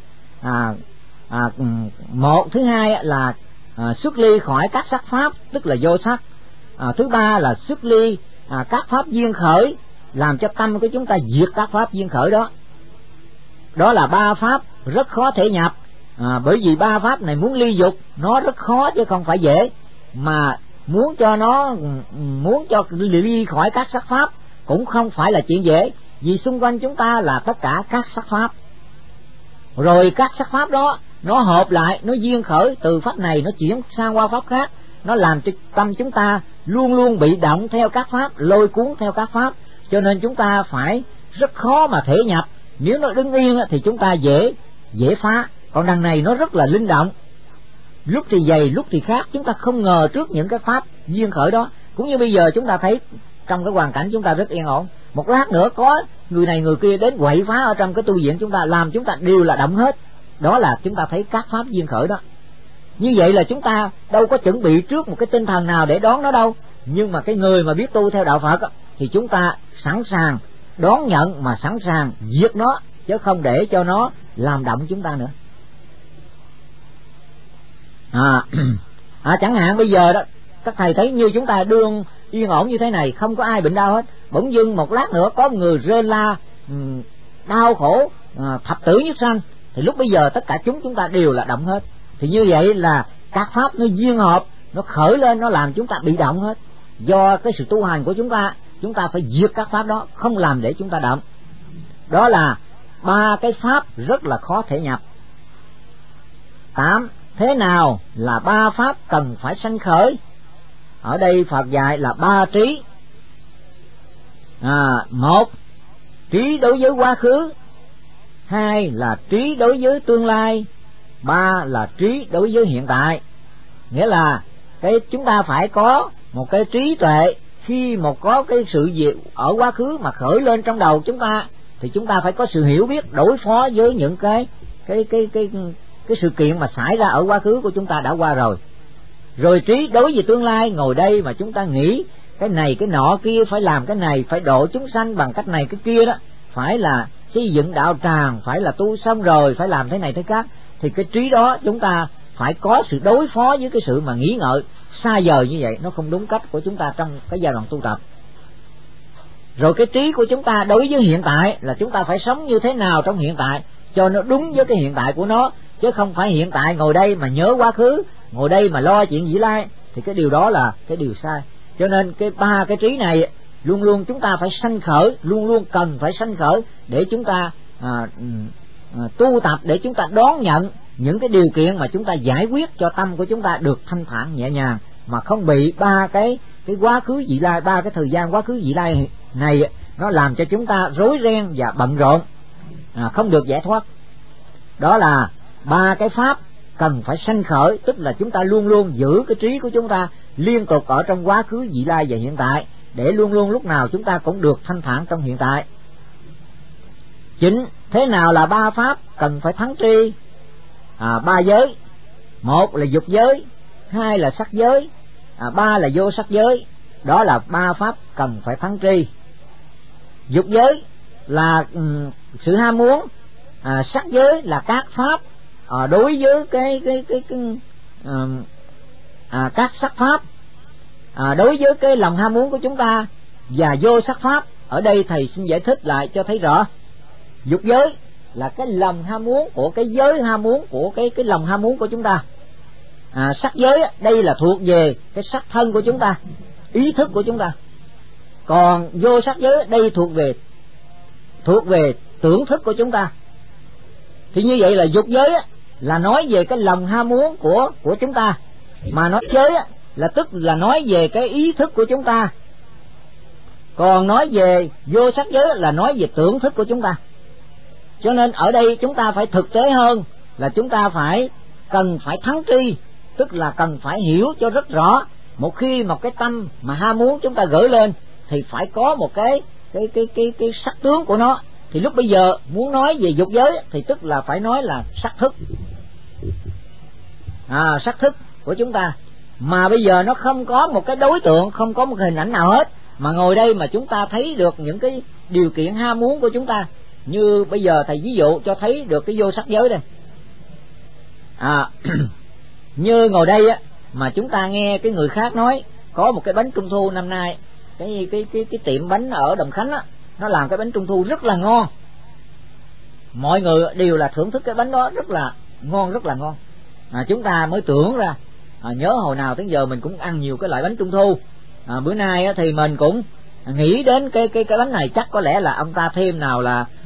Một thứ hai là xuất ly khỏi các sắc pháp, tức là vô sắc. Thứ ba là xuất ly các pháp duyên khởi, làm cho tâm của chúng ta diệt các pháp duyên khởi đó. Đó là ba pháp rất khó thể nhập, bởi vì ba pháp này muốn ly dục nó rất khó chứ không phải dễ, mà muốn cho ly khỏi các sắc pháp cũng không phải là chuyện dễ, vì xung quanh chúng ta là tất cả các sắc pháp. Rồi các sắc pháp đó nó hợp lại, nó duyên khởi từ pháp này nó chuyển sang qua pháp khác, nó làm cho tâm chúng ta luôn luôn bị động theo các pháp, lôi cuốn theo các pháp, cho nên chúng ta phải rất khó mà thể nhập. Nếu nó đứng yên thì chúng ta dễ phá, còn đằng này nó rất là linh động, lúc thì dày lúc thì khác, chúng ta không ngờ trước những cái pháp duyên khởi đó. Cũng như bây giờ chúng ta thấy trong cái hoàn cảnh chúng ta rất yên ổn, một lát nữa có người này người kia đến quậy phá ở trong cái tu viện chúng ta, làm chúng ta đều là động hết. Đó là chúng ta thấy các pháp duyên khởi đó. Như vậy là chúng ta đâu có chuẩn bị trước một cái tinh thần nào để đón nó đâu. Nhưng mà cái người mà biết tu theo đạo Phật thì chúng ta sẵn sàng đón nhận, mà sẵn sàng diệt nó, chứ không để cho nó làm động chúng ta nữa. Chẳng hạn bây giờ đó các thầy thấy như chúng ta đương yên ổn như thế này, không có ai bệnh đau hết, bỗng dưng một lát nữa có người rên la đau khổ, thập tử nhất sanh, thì lúc bây giờ tất cả chúng ta đều là động hết. Thì như vậy là các pháp nó duyên hợp, nó khởi lên, nó làm chúng ta bị động hết. Do cái sự tu hành của chúng ta phải diệt các pháp đó, không làm để chúng ta động. Đó là ba cái pháp rất là khó thể nhập. 8. Thế nào là ba pháp cần phải sanh khởi? Ở đây Phật dạy là ba trí. Một, trí đối với quá khứ. Hai là trí đối với tương lai. Ba là trí đối với hiện tại. Nghĩa là chúng ta phải có một cái trí tuệ. Khi có cái sự gì ở quá khứ mà khởi lên trong đầu chúng ta, thì chúng ta phải có sự hiểu biết đối phó với những cái sự kiện mà xảy ra ở quá khứ của chúng ta đã qua rồi. Rồi trí đối với tương lai, ngồi đây mà chúng ta nghĩ cái này cái nọ kia, phải làm cái này, phải độ chúng sanh bằng cách này cái kia đó, phải là xây dựng đạo tràng, phải là tu xong rồi phải làm thế này thế khác, thì cái trí đó chúng ta phải có sự đối phó với cái sự mà nghĩ ngợi xa vời như vậy, nó không đúng cách của chúng ta trong cái giai đoạn tu tập. Rồi cái trí của chúng ta đối với hiện tại là chúng ta phải sống như thế nào trong hiện tại cho nó đúng với cái hiện tại của nó, chứ không phải hiện tại ngồi đây mà nhớ quá khứ, ngồi đây mà lo chuyện vĩ lai, thì cái điều đó là cái điều sai. Cho nên ba cái trí này luôn luôn chúng ta phải sanh khởi, luôn luôn cần phải sanh khởi để chúng ta tu tập, để chúng ta đón nhận những cái điều kiện mà chúng ta giải quyết cho tâm của chúng ta được thanh thản nhẹ nhàng, mà không bị ba cái quá khứ vị lai, ba cái thời gian quá khứ vị lai này nó làm cho chúng ta rối ren và bận rộn, không được giải thoát. Đó là ba cái pháp cần phải sanh khởi, tức là chúng ta luôn luôn giữ cái trí của chúng ta liên tục ở trong quá khứ vị lai và hiện tại, để luôn luôn lúc nào chúng ta cũng được thanh thản trong hiện tại. 9. Thế nào là ba pháp cần phải thắng tri? Ba giới. Một là dục giới, hai là sắc giới, ba là vô sắc giới. Đó là ba pháp cần phải thắng tri. Dục giới là sự ham muốn, sắc giới là các pháp đối với các sắc pháp đối với cái lòng ham muốn của chúng ta, và vô sắc pháp. Ở đây thầy xin giải thích lại cho thấy rõ. Dục giới là cái lòng ham muốn của cái giới ham muốn của cái lòng ham muốn của chúng ta. Sắc giới đây là thuộc về cái sắc thân của chúng ta, ý thức của chúng ta. Còn vô sắc giới đây thuộc về tưởng thức của chúng ta. Thì như vậy là dục giới là nói về cái lòng ham muốn của chúng ta, mà nói giới á, là tức là nói về cái ý thức của chúng ta, còn nói về vô sắc giới là nói về tưởng thức của chúng ta. Cho nên ở đây chúng ta phải thực tế hơn, là chúng ta cần phải thắng tri, tức là cần phải hiểu cho rất rõ. Một khi một cái tâm mà ham muốn chúng ta gửi lên thì phải có một cái sắc tướng của nó. Thì lúc bây giờ muốn nói về dục giới thì tức là phải nói là sắc thức, sắc thức của chúng ta. Mà bây giờ nó không có một cái đối tượng, không có một hình ảnh nào hết, mà ngồi đây mà chúng ta thấy được những cái điều kiện ham muốn của chúng ta. Như bây giờ thầy ví dụ cho thấy được cái vô sắc giới đây. Như ngồi đây á, mà chúng ta nghe cái người khác nói có một cái bánh trung thu năm nay, cái tiệm bánh ở Đồng Khánh á, nó làm cái bánh trung thu rất là ngon. Mọi người đều là thưởng thức cái bánh đó rất là ngon, rất là ngon. Chúng ta mới tưởng ra, nhớ hồi nào tới giờ mình cũng ăn nhiều cái loại bánh trung thu. Bữa nay á, thì mình cũng nghĩ đến cái bánh này, chắc có lẽ là ông ta thêm nào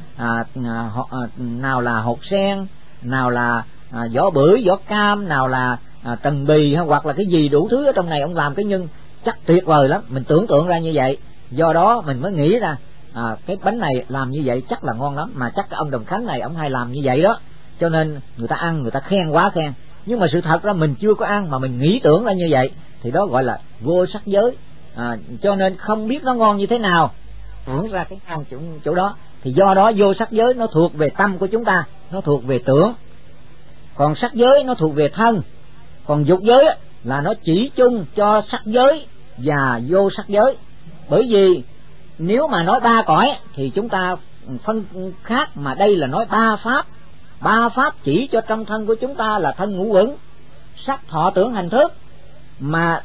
là hột sen, nào là vỏ bưởi, vỏ cam, nào là tần bì, hoặc là cái gì đủ thứ ở trong này ông làm cái nhân chắc tuyệt vời lắm. Mình tưởng tượng ra như vậy, do đó mình mới nghĩ ra cái bánh này làm như vậy chắc là ngon lắm, mà chắc cái ông Đồng Khánh này ông hay làm như vậy đó, cho nên người ta ăn, người ta khen quá khen. Nhưng mà sự thật ra mình chưa có ăn mà mình nghĩ tưởng ra như vậy, thì đó gọi là vô sắc giới. Cho nên không biết nó ngon như thế nào, tưởng ra cái ăn chỗ đó. Thì do đó vô sắc giới nó thuộc về tâm của chúng ta, nó thuộc về tưởng. Còn sắc giới nó thuộc về thân. Còn dục giới là nó chỉ chung cho sắc giới và vô sắc giới. Bởi vì nếu mà nói ba cõi thì chúng ta phân khác, mà đây là nói ba pháp. Ba pháp chỉ cho trong thân của chúng ta là thân ngũ uẩn, sắc thọ tưởng hành thức. Mà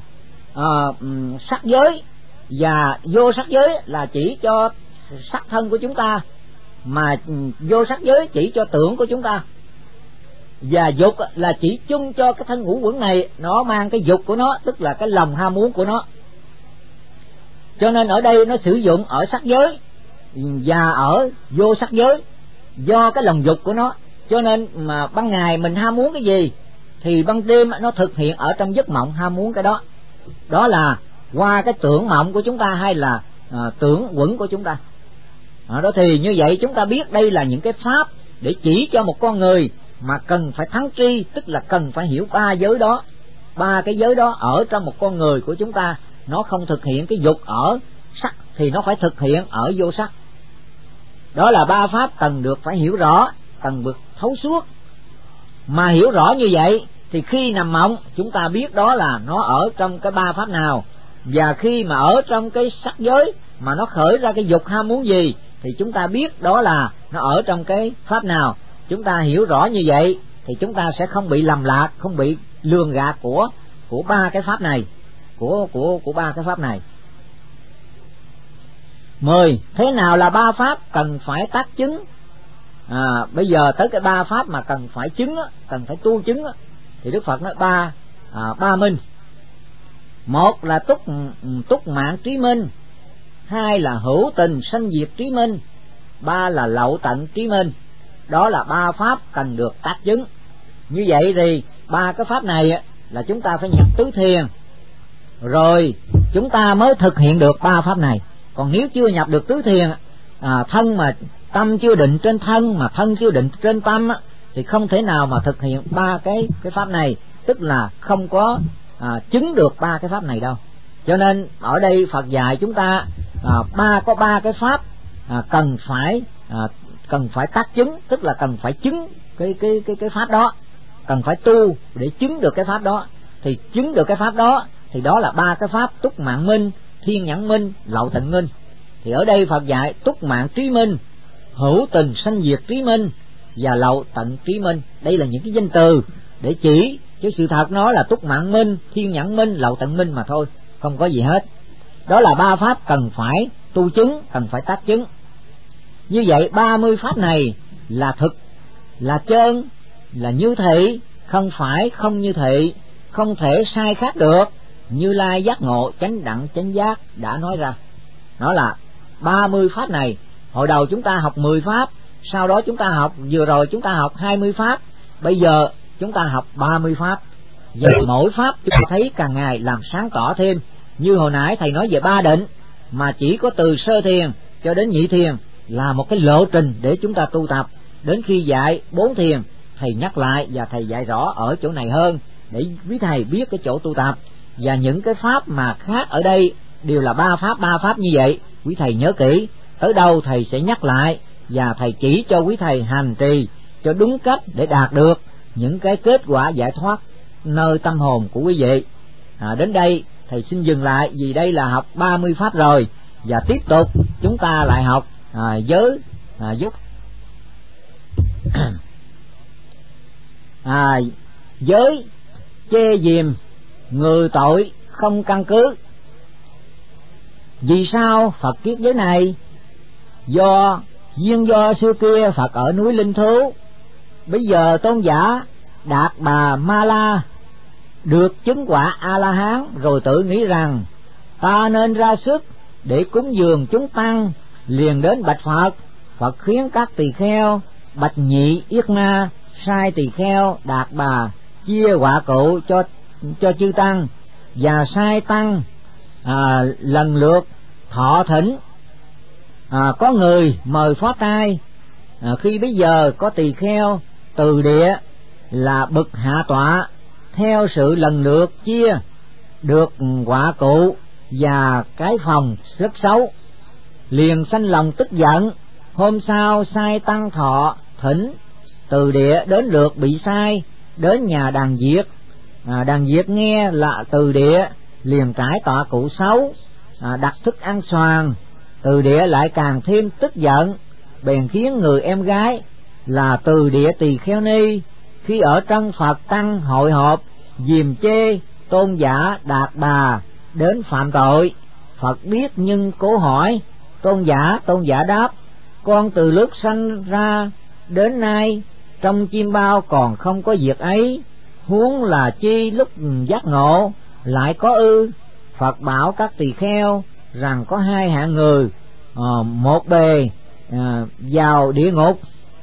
sắc giới và vô sắc giới là chỉ cho sắc thân của chúng ta, mà vô sắc giới chỉ cho tưởng của chúng ta. Và dục là chỉ chung cho cái thân ngũ uẩn này, nó mang cái dục của nó, tức là cái lòng ham muốn của nó. Cho nên ở đây nó sử dụng ở sắc giới và ở vô sắc giới do cái lòng dục của nó. Cho nên mà ban ngày mình ham muốn cái gì thì ban đêm nó thực hiện ở trong giấc mộng ham muốn cái đó. Đó là qua cái tưởng mộng của chúng ta hay là tưởng uẩn của chúng ta. Đó thì như vậy chúng ta biết đây là những cái pháp để chỉ cho một con người mà cần phải thắng tri, tức là cần phải hiểu ba giới đó. Ba cái giới đó ở trong một con người của chúng ta, nó không thực hiện cái dục ở sắc thì nó phải thực hiện ở vô sắc. Đó là ba pháp cần được phải hiểu rõ, cần được thấu suốt. Mà hiểu rõ như vậy thì khi nằm mộng chúng ta biết đó là nó ở trong cái ba pháp nào. Và khi mà ở trong cái sắc giới mà nó khởi ra cái dục ham muốn gì thì chúng ta biết đó là nó ở trong cái pháp nào. Chúng ta hiểu rõ như vậy thì chúng ta sẽ không bị lầm lạc, không bị lường gạt của ba cái pháp này, của ba cái pháp này. 10. Thế nào là ba pháp cần phải tác chứng? Bây giờ tới cái ba pháp mà cần phải chứng, cần phải tu chứng, thì Đức Phật nói ba minh. Một là túc mạng trí minh, hai là hữu tình sanh diệt trí minh, ba là lậu tận trí minh. Đó là ba pháp cần được tác chứng. Như vậy thì ba cái pháp này là chúng ta phải nhập tứ thiền rồi chúng ta mới thực hiện được ba pháp này. Còn nếu chưa nhập được tứ thiền, thân mà tâm chưa định trên thân, mà thân chưa định trên tâm, thì không thể nào mà thực hiện ba cái pháp này, tức là không có chứng được ba cái pháp này đâu. Cho nên ở đây Phật dạy chúng ta có ba cái pháp cần phải tác chứng, tức là cần phải chứng cái pháp đó, cần phải tu để chứng được cái pháp đó. Thì chứng được cái pháp đó thì đó là ba cái pháp túc mạng minh, thiên nhãn minh, lậu tận minh. Thì ở đây Phật dạy túc mạng trí minh, hữu tình sanh diệt trí minh và lậu tận trí minh. Đây là những cái danh từ để chỉ, chứ sự thật nó là túc mạng minh, thiên nhãn minh, lậu tận minh mà thôi, không có gì hết. Đó là ba pháp cần phải tu chứng, cần phải tác chứng. Như vậy 30 pháp này là thực, là chân, là như thị, không phải không như thị, không thể sai khác được. Như Lai giác ngộ, chánh đẳng chánh giác đã nói ra. Đó là 30 pháp này. Hồi đầu chúng ta học 10 pháp, sau đó chúng ta học, vừa rồi chúng ta học 20 pháp. Bây giờ chúng ta học 30 pháp, và mỗi pháp chúng ta thấy càng ngày làm sáng tỏ thêm. Như hồi nãy thầy nói về 3 định, mà chỉ có từ sơ thiền cho đến nhị thiền là một cái lộ trình để chúng ta tu tập. Đến khi dạy 4 thiền, thầy nhắc lại và thầy dạy rõ ở chỗ này hơn, để quý thầy biết cái chỗ tu tập. Và những cái pháp mà khác ở đây đều là 3 pháp như vậy. Quý thầy nhớ kỹ, tới đâu thầy sẽ nhắc lại, và thầy chỉ cho quý thầy hành trì cho đúng cách để đạt được những cái kết quả giải thoát nơi tâm hồn của quý vị. Đến đây thầy xin dừng lại, vì đây là học 30 pháp rồi, và tiếp tục chúng ta lại học giới giới chê diềm người tội không căn cứ. Vì sao Phật kiết giới này? Do xưa kia Phật ở núi Linh Thú, bây giờ tôn giả Đạt Bà Ma La được chứng quả A La Hán, rồi tự nghĩ rằng ta nên ra sức để cúng dường chúng tăng, liền đến bạch Phật. Phật khiến các tỳ kheo bạch nhị yết na sai tỳ kheo Đạt Bà chia quả cụ cho chư tăng, và sai tăng lần lượt thọ thỉnh. Có người mời phó trai, khi bấy giờ có tỳ kheo từ địa là bậc hạ tọa, theo sự lần lượt chia được quả cụ và cái phòng rất xấu, liền sanh lòng tức giận. Hôm sau sai tăng thọ thỉnh, từ địa đến lượt bị sai đến nhà đàn Diệt. Đàn Diệt nghe là từ địa, liền cải tọa cụ xấu, đặt thức ăn xoàn. Từ địa lại càng thêm tức giận, bèn khiến người em gái là từ địa tỳ kheo ni, khi ở trong Phật tăng hội họp, giềm chê tôn giả Đạt Bà đến phạm tội. Phật biết nhưng cố hỏi tôn giả đáp: con từ lúc sanh ra đến nay trong chim bao còn không có việc ấy, huống là chi lúc giác ngộ lại có ư? Phật bảo các tỳ kheo rằng có 2 hạng người, một bề vào địa ngục.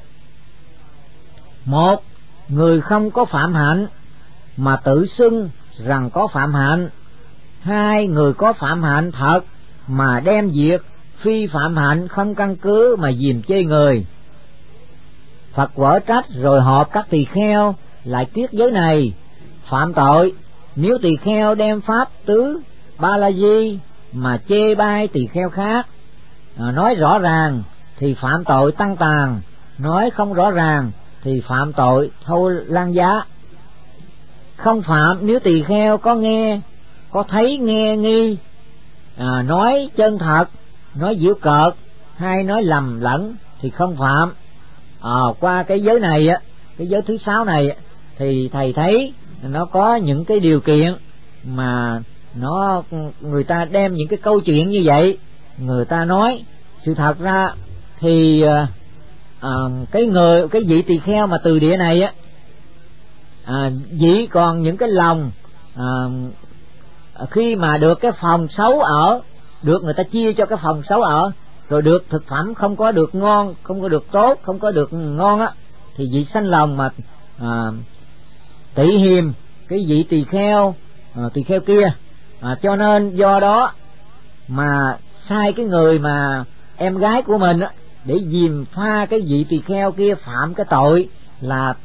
Một người không có phạm hạnh mà tự xưng rằng có phạm hạnh. 2 người có phạm hạnh thật mà đem việc phi phạm hạnh không căn cứ mà giềm chê người. Phật quở trách rồi họp các tỳ kheo lại kiết giới này phạm tội. Nếu tỳ kheo đem pháp tứ ba la di mà chê bai tỳ kheo khác, nói rõ ràng thì phạm tội tăng tàn, nói không rõ ràng thì phạm tội thâu lan giá. Không phạm nếu tỳ kheo có nghe, có thấy nghe nghi, nói chân thật, nói giễu cợt hay nói lầm lẫn thì không phạm. Qua cái giới này á, cái giới thứ 6 này thì thầy thấy nó có những cái điều kiện mà người ta đem những cái câu chuyện như vậy, người ta nói sự thật ra thì cái vị tỳ kheo mà từ địa này á, vị còn những cái lòng khi mà được cái phòng xấu ở, được người ta chia cho cái phòng xấu ở, rồi được thực phẩm không có được ngon, không có được tốt, không có được ngon á, thì vị sanh lòng mà tị hiềm cái vị tỳ kheo kia. Cho nên do đó mà sai cái người mà em gái của mình á, để gièm pha cái vị tỳ kheo kia phạm cái tội là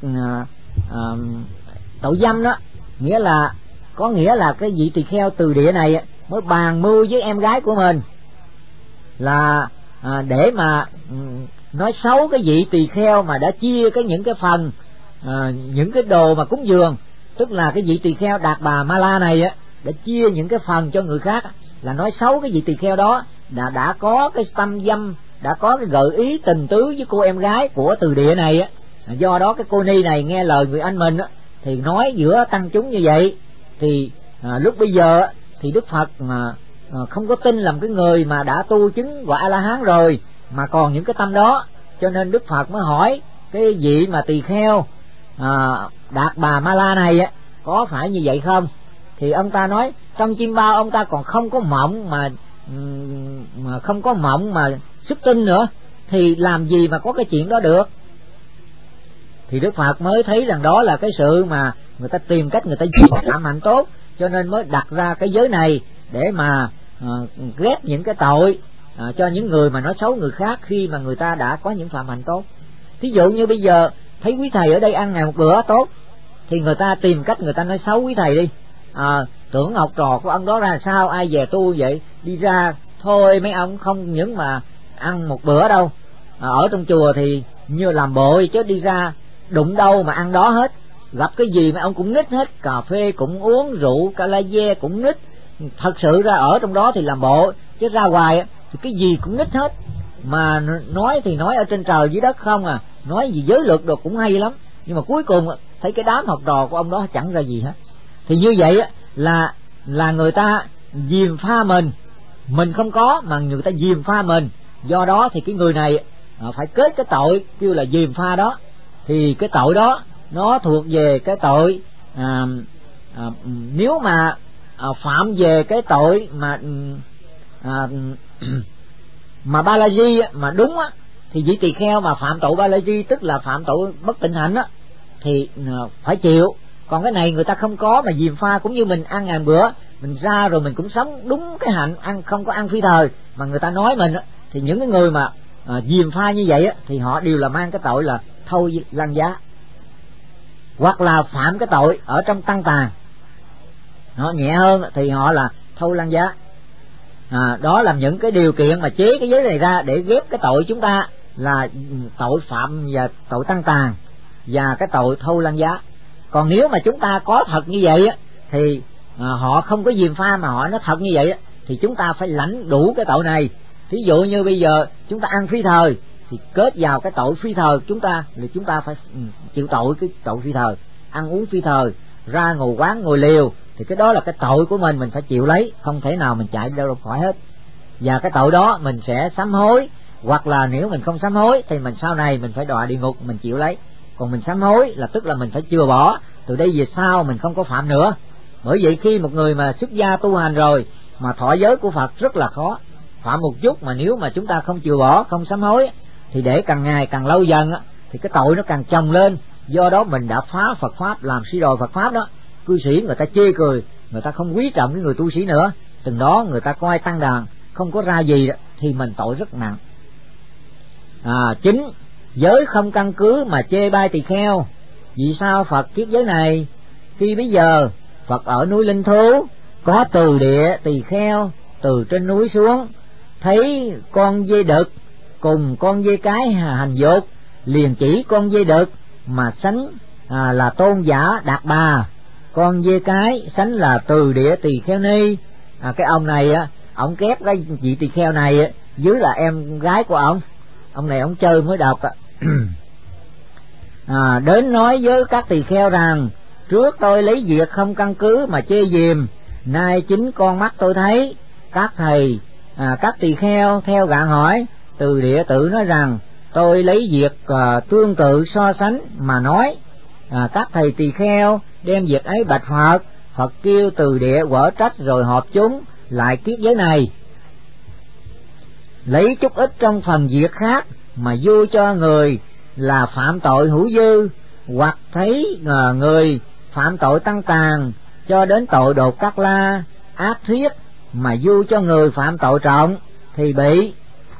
tội dâm đó. Có nghĩa là cái vị tỳ kheo từ địa này mới bàn mưu với em gái của mình là để mà nói xấu cái vị tỳ kheo mà đã chia những cái phần, những cái đồ mà cúng dường. Tức là cái vị tỳ kheo Đạt Bà Ma La này á, đã chia những cái phần cho người khác, là nói xấu cái vị tỳ kheo đó, đã có cái tâm dâm, đã có cái gợi ý tình tứ với cô em gái của từ địa này á. Do đó cái cô ni này nghe lời người anh mình á, thì nói giữa tăng chúng như vậy. Thì lúc bây giờ thì Đức Phật không có tin làm cái người mà đã tu chứng quả A La Hán rồi mà còn những cái tâm đó, cho nên Đức Phật mới hỏi cái vị mà tỳ kheo Đạt Bà Ma La này á, có phải như vậy không? Thì ông ta nói trong chim bao ông ta còn không có mộng mà xuất tinh nữa, thì làm gì mà có cái chuyện đó được. thì Đức Phật mới thấy rằng đó là cái sự mà người ta tìm cách người ta diệt phạm hạnh tốt, cho nên mới đặt ra cái giới này để mà ghét những cái tội cho những người mà nói xấu người khác khi mà người ta đã có những phạm hạnh tốt. Thí dụ như bây giờ thấy quý thầy ở đây ăn ngày một bữa tốt thì người ta tìm cách người ta nói xấu quý thầy đi, tưởng học trò của ông đó ra sao, ai về tu vậy, đi ra thôi mấy ông không những mà ăn một bữa đâu, ở trong chùa thì như làm bộ chứ đi ra đụng đâu mà ăn đó hết, gặp cái gì mấy ông cũng nít hết, cà phê cũng uống, rượu cà la ve cũng nít. Thật sự ra ở trong đó thì làm bộ, chứ ra ngoài thì cái gì cũng nít hết, mà nói thì nói ở trên trời dưới đất không nói gì giới luật đồ cũng hay lắm, nhưng mà cuối cùng thấy cái đám học trò của ông đó chẳng ra gì hết. Thì như vậy là người ta gièm pha mình không có mà người ta gièm pha mình, do đó thì cái người này phải kết cái tội kêu là gièm pha đó. Thì cái tội đó nó thuộc về cái tội nếu mà phạm về cái tội mà ba la di mà đúng thì vị tỳ kheo mà phạm tội ba la di tức là phạm tội bất tịnh hạnh thì phải chịu. Còn cái này người ta không có mà gièm pha, cũng như mình ăn ngàn bữa, mình ra rồi mình cũng sống đúng cái hạnh ăn, không có ăn phi thời mà người ta nói mình thì những cái người mà gièm pha như vậy thì họ đều là mang cái tội là thâu lăng giá, hoặc là phạm cái tội ở trong tăng tàn, họ nhẹ hơn thì họ là thâu lăng giá. Đó là những cái điều kiện mà chế cái giới này ra để ghép cái tội chúng ta là tội phạm và tội tăng tàn và cái tội thâu lăng giá. Còn nếu mà chúng ta có thật như vậy thì họ không có gièm pha mà họ nói thật như vậy thì chúng ta phải lãnh đủ cái tội này. Thí dụ như bây giờ chúng ta ăn phi thời thì kết vào cái tội phi thời, chúng ta phải chịu tội cái tội phi thời, ăn uống phi thời, ra ngồi quán ngồi liều thì cái đó là cái tội của mình phải chịu lấy, không thể nào mình chạy đâu khỏi hết. Và cái tội đó mình sẽ sám hối, hoặc là nếu mình không sám hối thì mình sau này mình phải đọa địa ngục, mình chịu lấy. Còn mình sám hối là tức là mình phải chừa bỏ, từ đây về sau mình không có phạm nữa. Bởi vậy khi một người mà xuất gia tu hành rồi mà thọ giới của Phật rất là khó, phạm một chút mà nếu mà chúng ta không chừa bỏ, không sám hối thì để càng ngày càng lâu dần thì cái tội nó càng chồng lên. Do đó mình đã phá Phật pháp, làm suy đồi Phật pháp đó, cư sĩ người ta chê cười, người ta không quý trọng cái người tu sĩ nữa, từng đó người ta coi tăng đoàn không có ra gì thì mình tội rất nặng. Chính giới không căn cứ mà chê bai tỳ kheo. Vì sao Phật kiết giới này? Khi bây giờ Phật ở núi Linh Thú, có từ địa tỳ kheo từ trên núi xuống, thấy con dê đực cùng con dê cái hành dục, liền chỉ con dê đực mà sánh là tôn giả Đạt Bà, con dê cái sánh là từ địa tỳ kheo ni. Cái ông này ông kép cái vị tỳ kheo này dưới là em gái của ông này ông chơi mới đọc đến nói với các tỳ kheo rằng: trước tôi lấy việc không căn cứ mà chê diềm, nay chính con mắt tôi thấy. Các thầy các tỳ kheo theo gạn hỏi. Từ địa tự nói rằng: tôi lấy việc tương tự so sánh mà nói. Các thầy tỳ kheo đem việc ấy bạch Phật. Phật kêu từ địa quở trách rồi họp chúng lại kiết giới này, lấy chút ít trong phần việc khác mà vui cho người là phạm tội hữu dư, hoặc thấy người phạm tội tăng tàn cho đến tội đột cát la ác thuyết mà vui cho người phạm tội trọng thì bị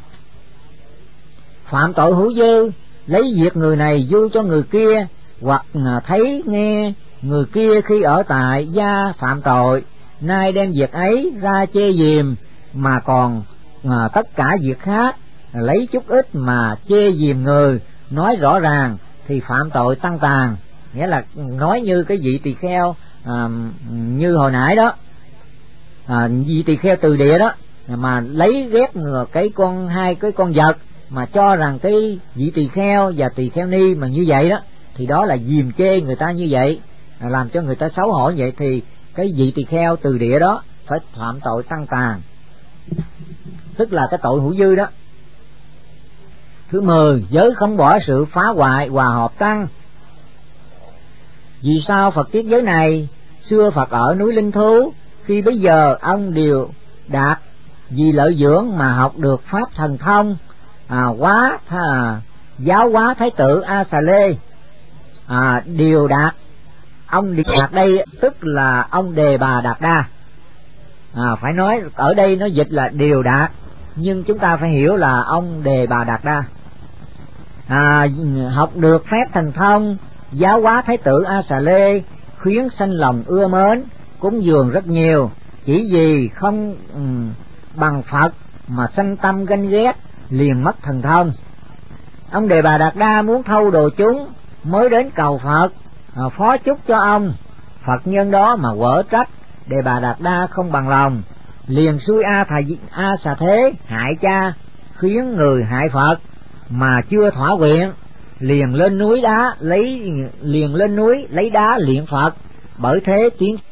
phạm tội hữu dư. Lấy việc người này vui cho người kia, hoặc thấy nghe người kia khi ở tại gia phạm tội, nay đem việc ấy ra chê diềm, mà còn tất cả việc khác lấy chút ít mà chê diềm người, nói rõ ràng thì phạm tội tăng tàn. Nghĩa là nói như cái vị tỳ kheo như hồi nãy đó, vị tỳ kheo từ địa đó mà lấy ghét hai cái con vật mà cho rằng cái vị tỳ kheo và tỳ kheo ni mà như vậy đó, thì đó là giềm chê người ta như vậy, làm cho người ta xấu hổ vậy, thì cái vị tỳ kheo từ địa đó phải phạm tội tăng tàn, tức là cái tội hữu dư đó. Thứ 10, giới không bỏ sự phá hoại hòa hợp tăng. Vì sao Phật kiết giới này? Xưa Phật ở núi Linh Thú, khi bấy giờ ông đều đạt vì lợi dưỡng mà học được pháp thần thông, giáo hóa thái tử A Xà Lê. Điều Đạt. Ông Điều Đạt đây tức là ông Đề Bà Đạt Đa. Phải nói ở đây nó dịch là Điều Đạt, nhưng chúng ta phải hiểu là ông Đề Bà Đạt Đa. Học được phép thần thông, giáo hóa Thái tử A Xà Lê, khuyến sanh lòng ưa mến, cúng dường rất nhiều, chỉ vì không bằng Phật mà sanh tâm ganh ghét, liền mất thần thông. Ông Đề Bà Đạt Đa muốn thâu đồ chúng, mới đến cầu Phật phó chúc cho ông. Phật nhân đó mà quở trách, Đề Bà Đạt Đa không bằng lòng, liền xui A Xà Thế hại cha, khiến người hại Phật mà chưa thỏa nguyện, liền lên núi lấy đá luyện Phật. Bởi thế tiếng